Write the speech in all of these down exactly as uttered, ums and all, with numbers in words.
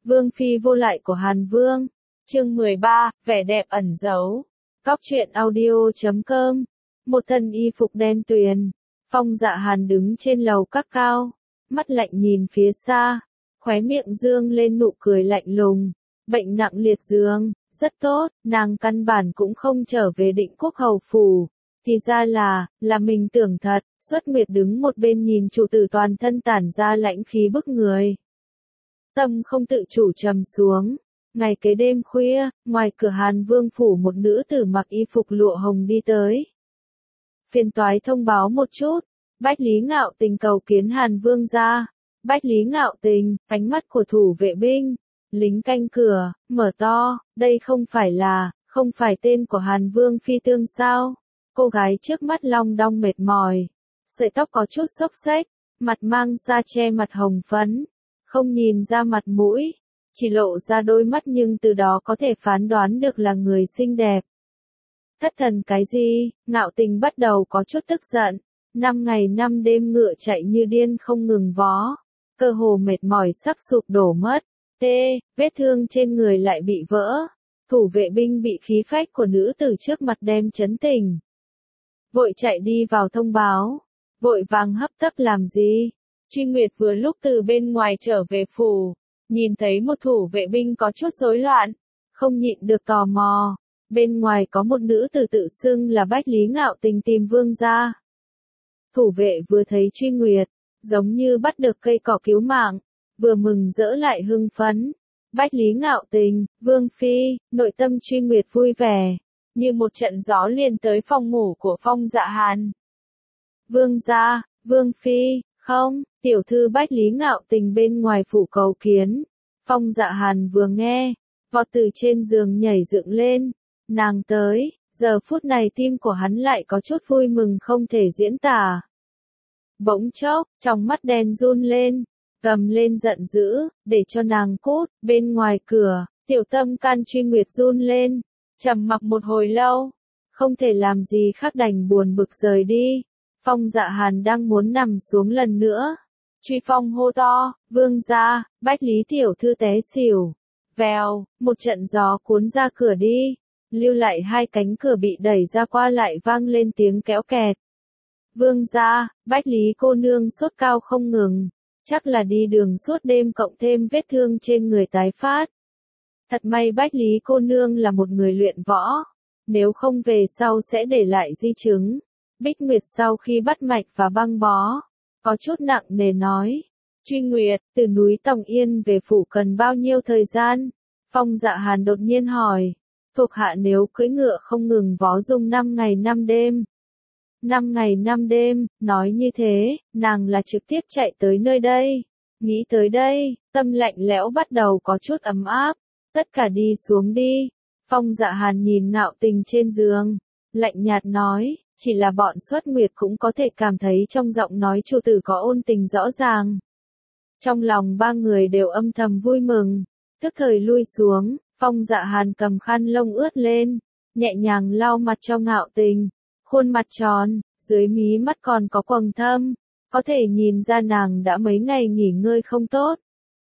Vương phi vô lại của Hàn Vương. Chương mười ba, vẻ đẹp ẩn giấu. Cóc truyện audio chấm com. Một thân y phục đen tuyền, Phong Dạ Hàn đứng trên lầu các cao, mắt lạnh nhìn phía xa, khóe miệng dương lên nụ cười lạnh lùng. Bệnh nặng liệt giường, rất tốt, nàng căn bản cũng không trở về Định Quốc hầu phủ. Thì ra là, là mình tưởng thật. Xuất Nguyệt đứng một bên nhìn chủ tử toàn thân tản ra lãnh khí bức người. Tâm không tự chủ trầm xuống. Ngày kế đêm khuya, ngoài cửa Hàn Vương phủ một nữ tử mặc y phục lụa hồng đi tới. Phiền toái thông báo một chút, Bách Lý Ngạo Tình cầu kiến Hàn Vương ra. Bách Lý Ngạo Tình, ánh mắt của thủ vệ binh, lính canh cửa, mở to, đây không phải là, không phải tên của Hàn Vương phi tương sao? Cô gái trước mắt long đong mệt mỏi, sợi tóc có chút xốc xếch, mặt mang da che mặt hồng phấn, không nhìn ra mặt mũi, chỉ lộ ra đôi mắt nhưng từ đó có thể phán đoán được là người xinh đẹp. Thất thần cái gì? Ngạo Tình bắt đầu có chút tức giận, năm ngày năm đêm ngựa chạy như điên không ngừng vó, cơ hồ mệt mỏi sắp sụp đổ mất. Tê, vết thương trên người lại bị vỡ. Thủ vệ binh bị khí phách của nữ tử trước mặt đem chấn tỉnh. Vội chạy đi vào thông báo. Vội vàng hấp tấp làm gì? Truy Nguyệt vừa lúc từ bên ngoài trở về phủ, nhìn thấy một thủ vệ binh có chút rối loạn, không nhịn được tò mò. Bên ngoài có một nữ tử tự xưng là Bách Lý Ngạo Tình tìm vương gia. Thủ vệ vừa thấy Truy Nguyệt, giống như bắt được cây cỏ cứu mạng, vừa mừng rỡ lại hưng phấn. Bách Lý Ngạo Tình, Vương phi, nội tâm Truy Nguyệt vui vẻ, như một trận gió liền tới phòng ngủ của Phong Dạ Hàn. Vương gia, Vương phi, không, tiểu thư Bách Lý Ngạo Tình bên ngoài phủ cầu kiến. Phong Dạ Hàn vừa nghe, vọt từ trên giường nhảy dựng lên, nàng tới, giờ phút này tim của hắn lại có chút vui mừng không thể diễn tả. Bỗng chốc, trong mắt đen run lên, gầm lên giận dữ, để cho nàng cút. Bên ngoài cửa, tiểu tâm can Truy Nguyệt run lên, trầm mặc một hồi lâu, không thể làm gì khác đành buồn bực rời đi. Phong Dạ Hàn đang muốn nằm xuống lần nữa, Truy Phong hô to, vương gia, Bách Lý tiểu thư té xỉu. Vèo, một trận gió cuốn ra cửa đi, lưu lại hai cánh cửa bị đẩy ra qua lại vang lên tiếng kéo kẹt. Vương gia, Bách Lý cô nương sốt cao không ngừng, chắc là đi đường suốt đêm cộng thêm vết thương trên người tái phát. Thật may Bách Lý cô nương là một người luyện võ, nếu không về sau sẽ để lại di chứng. Bích Nguyệt sau khi bắt mạch và băng bó, có chút nặng nề nói. Truy Nguyệt, từ núi Tòng Yên về phủ cần bao nhiêu thời gian? Phong Dạ Hàn đột nhiên hỏi. Thuộc hạ nếu cưỡi ngựa không ngừng vó dùng năm ngày năm đêm. Năm ngày năm đêm, nói như thế, nàng là trực tiếp chạy tới nơi đây. Nghĩ tới đây, tâm lạnh lẽo bắt đầu có chút ấm áp. Tất cả đi xuống đi. Phong Dạ Hàn nhìn Ngạo Tình trên giường, lạnh nhạt nói, chỉ là bọn Xuất Nguyệt cũng có thể cảm thấy trong giọng nói chủ tử có ôn tình rõ ràng. Trong lòng ba người đều âm thầm vui mừng, tức thời lui xuống. Phong Dạ Hàn cầm khăn lông ướt lên, nhẹ nhàng lau mặt cho Ngạo Tình. Khuôn mặt tròn, dưới mí mắt còn có quầng thâm, có thể nhìn ra nàng đã mấy ngày nghỉ ngơi không tốt.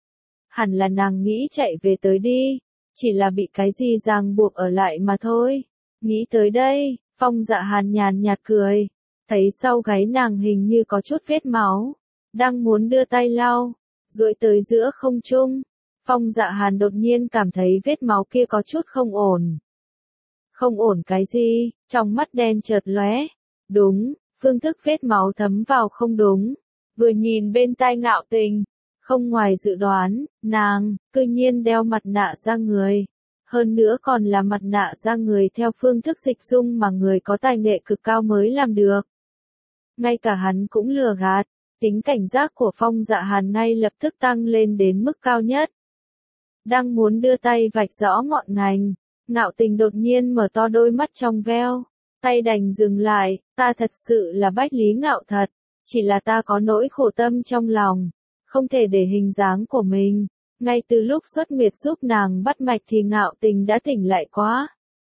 Hẳn là nàng nghĩ chạy về tới đi, chỉ là bị cái gì ràng buộc ở lại mà thôi. Nghĩ tới đây, Phong Dạ Hàn nhàn nhạt cười, thấy sau gáy nàng hình như có chút vết máu, đang muốn đưa tay lau, duỗi tới giữa không trung. Phong Dạ Hàn đột nhiên cảm thấy vết máu kia có chút không ổn. Không ổn cái gì? Trong mắt đen chợt lóe. Đúng, phương thức vết máu thấm vào không đúng. Vừa nhìn bên tai Ngạo Tình, không ngoài dự đoán, nàng, cư nhiên đeo mặt nạ da người. Hơn nữa còn là mặt nạ da người theo phương thức dịch dung mà người có tài nghệ cực cao mới làm được. Ngay cả hắn cũng lừa gạt, tính cảnh giác của Phong Dạ Hàn ngay lập tức tăng lên đến mức cao nhất. Đang muốn đưa tay vạch rõ ngọn ngành, Ngạo Tình đột nhiên mở to đôi mắt trong veo, tay đành dừng lại, ta thật sự là Bách Lý Ngạo thật, chỉ là ta có nỗi khổ tâm trong lòng, không thể để hình dáng của mình. Ngay từ lúc Xuất Nguyệt giúp nàng bắt mạch thì Ngạo Tình đã tỉnh lại quá.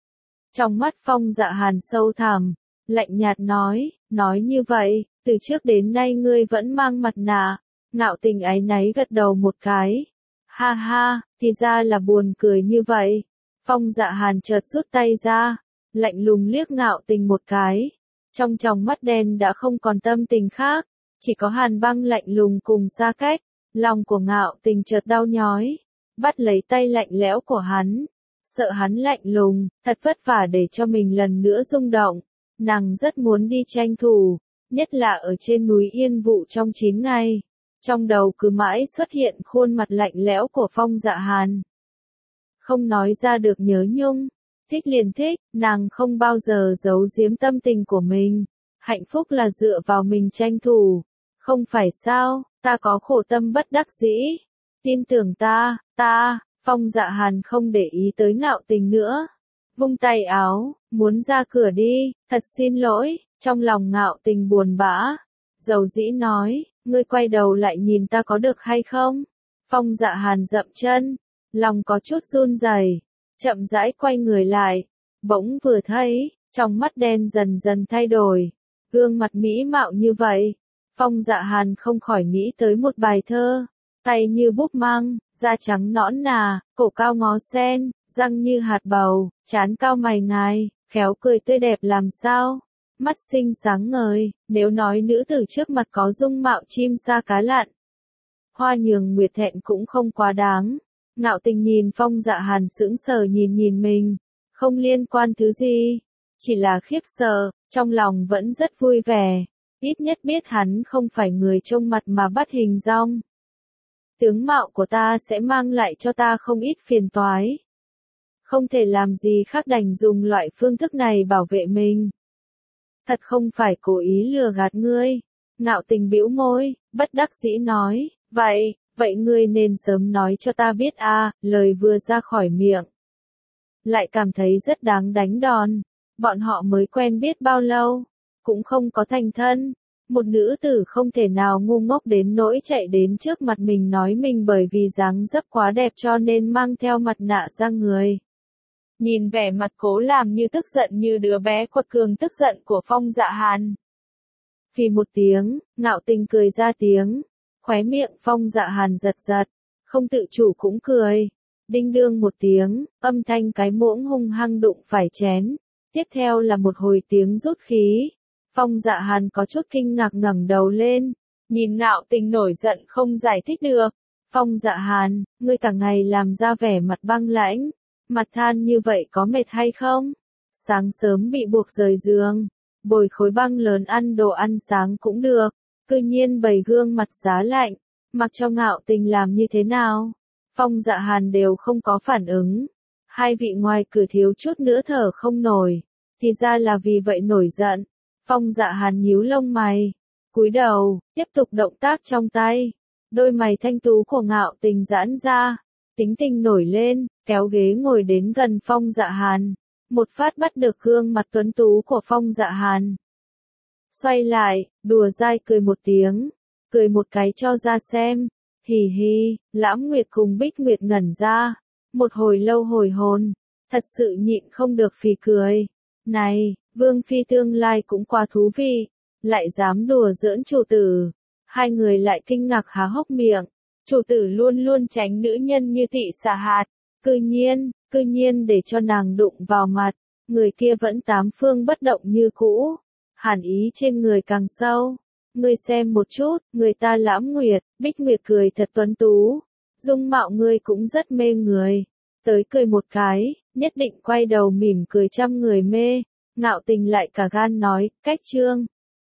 Trong mắt Phong Dạ Hàn sâu thẳm, lạnh nhạt nói, nói như vậy, từ trước đến nay ngươi vẫn mang mặt nạ. Ngạo Tình áy náy gật đầu một cái. Ha ha, thì ra là buồn cười như vậy. Phong Dạ Hàn chợt rút tay ra, lạnh lùng liếc Ngạo Tình một cái. Trong tròng mắt đen đã không còn tâm tình khác, chỉ có hàn băng lạnh lùng cùng xa cách. Lòng của Ngạo Tình chợt đau nhói, bắt lấy tay lạnh lẽo của hắn. Sợ hắn lạnh lùng, thật vất vả để cho mình lần nữa rung động. Nàng rất muốn đi tranh thủ, nhất là ở trên núi Yên Vụ trong chín ngày. Trong đầu cứ mãi xuất hiện khuôn mặt lạnh lẽo của Phong Dạ Hàn. Không nói ra được nhớ nhung, thích liền thích, nàng không bao giờ giấu giếm tâm tình của mình. Hạnh phúc là dựa vào mình tranh thủ, không phải sao, ta có khổ tâm bất đắc dĩ. Tin tưởng ta, ta, Phong Dạ Hàn không để ý tới Ngạo Tình nữa. Vung tay áo, muốn ra cửa đi, thật xin lỗi, trong lòng Ngạo Tình buồn bã. Dầu dĩ nói, ngươi quay đầu lại nhìn ta có được hay không? Phong Dạ Hàn dậm chân, lòng có chút run rẩy, chậm rãi quay người lại, bỗng vừa thấy, trong mắt đen dần dần thay đổi, gương mặt mỹ mạo như vậy. Phong Dạ Hàn không khỏi nghĩ tới một bài thơ, tay như búp măng, da trắng nõn nà, cổ cao ngó sen, răng như hạt bầu, trán cao mày ngài, khéo cười tươi đẹp làm sao, mắt xinh sáng ngời, nếu nói nữ tử trước mặt có dung mạo chim sa cá lặn. Hoa Nhường Nguyệt thẹn cũng không quá đáng. Ngạo Tình nhìn Phong Dạ Hàn sững sờ nhìn nhìn mình, không liên quan thứ gì, chỉ là khiếp sợ, trong lòng vẫn rất vui vẻ, ít nhất biết hắn không phải người trông mặt mà bắt hình dong. Tướng mạo của ta sẽ mang lại cho ta không ít phiền toái. Không thể làm gì khác đành dùng loại phương thức này bảo vệ mình. Thật không phải cố ý lừa gạt ngươi. Ngạo Tình bĩu môi, bất đắc dĩ nói, vậy, vậy ngươi nên sớm nói cho ta biết a. À, lời vừa ra khỏi miệng. Lại cảm thấy rất đáng đánh đòn. Bọn họ mới quen biết bao lâu, cũng không có thành thân. Một nữ tử không thể nào ngu ngốc đến nỗi chạy đến trước mặt mình nói mình bởi vì dáng dấp quá đẹp cho nên mang theo mặt nạ ra người. Nhìn vẻ mặt cố làm như tức giận như đứa bé quật cường tức giận của Phong Dạ Hàn. Phì một tiếng, Ngạo Tình cười ra tiếng, khóe miệng Phong Dạ Hàn giật giật, không tự chủ cũng cười. Đinh đương một tiếng, âm thanh cái muỗng hung hăng đụng phải chén, tiếp theo là một hồi tiếng rút khí. Phong Dạ Hàn có chút kinh ngạc ngẩng đầu lên, nhìn Ngạo Tình nổi giận không giải thích được. Phong Dạ Hàn, ngươi cả ngày làm ra vẻ mặt băng lãnh, mặt than như vậy có mệt hay không? Sáng sớm bị buộc rời giường, bồi khối băng lớn ăn đồ ăn sáng cũng được, cư nhiên bày gương mặt giá lạnh, mặc cho Ngạo Tình làm như thế nào? Phong Dạ Hàn đều không có phản ứng. Hai vị ngoài cửa thiếu chút nữa thở không nổi, thì ra là vì vậy nổi giận. Phong Dạ Hàn nhíu lông mày, cúi đầu, tiếp tục động tác trong tay. Đôi mày thanh tú của Ngạo Tình giãn ra, tính tình nổi lên, kéo ghế ngồi đến gần Phong Dạ Hàn, một phát bắt được gương mặt tuấn tú của Phong Dạ Hàn. Xoay lại, đùa dai cười một tiếng, cười một cái cho ra xem. Hì hì, Lãm Nguyệt cùng Bích Nguyệt ngẩn ra, một hồi lâu hồi hồn, thật sự nhịn không được phì cười. Này, Vương Phi tương lai cũng quá thú vị, lại dám đùa giỡn chủ tử. Hai người lại kinh ngạc há hốc miệng, chủ tử luôn luôn tránh nữ nhân như Tị Xà Hạt, cư nhiên, cư nhiên để cho nàng đụng vào mặt, người kia vẫn tám phương bất động như cũ, hàn ý trên người càng sâu. Ngươi xem một chút, người ta Lãm Nguyệt, Bích Nguyệt cười thật tuấn tú, dung mạo ngươi cũng rất mê người. Tới cười một cái, nhất định quay đầu mỉm cười trăm người mê. Ngạo Tình lại cả gan nói, cách trương.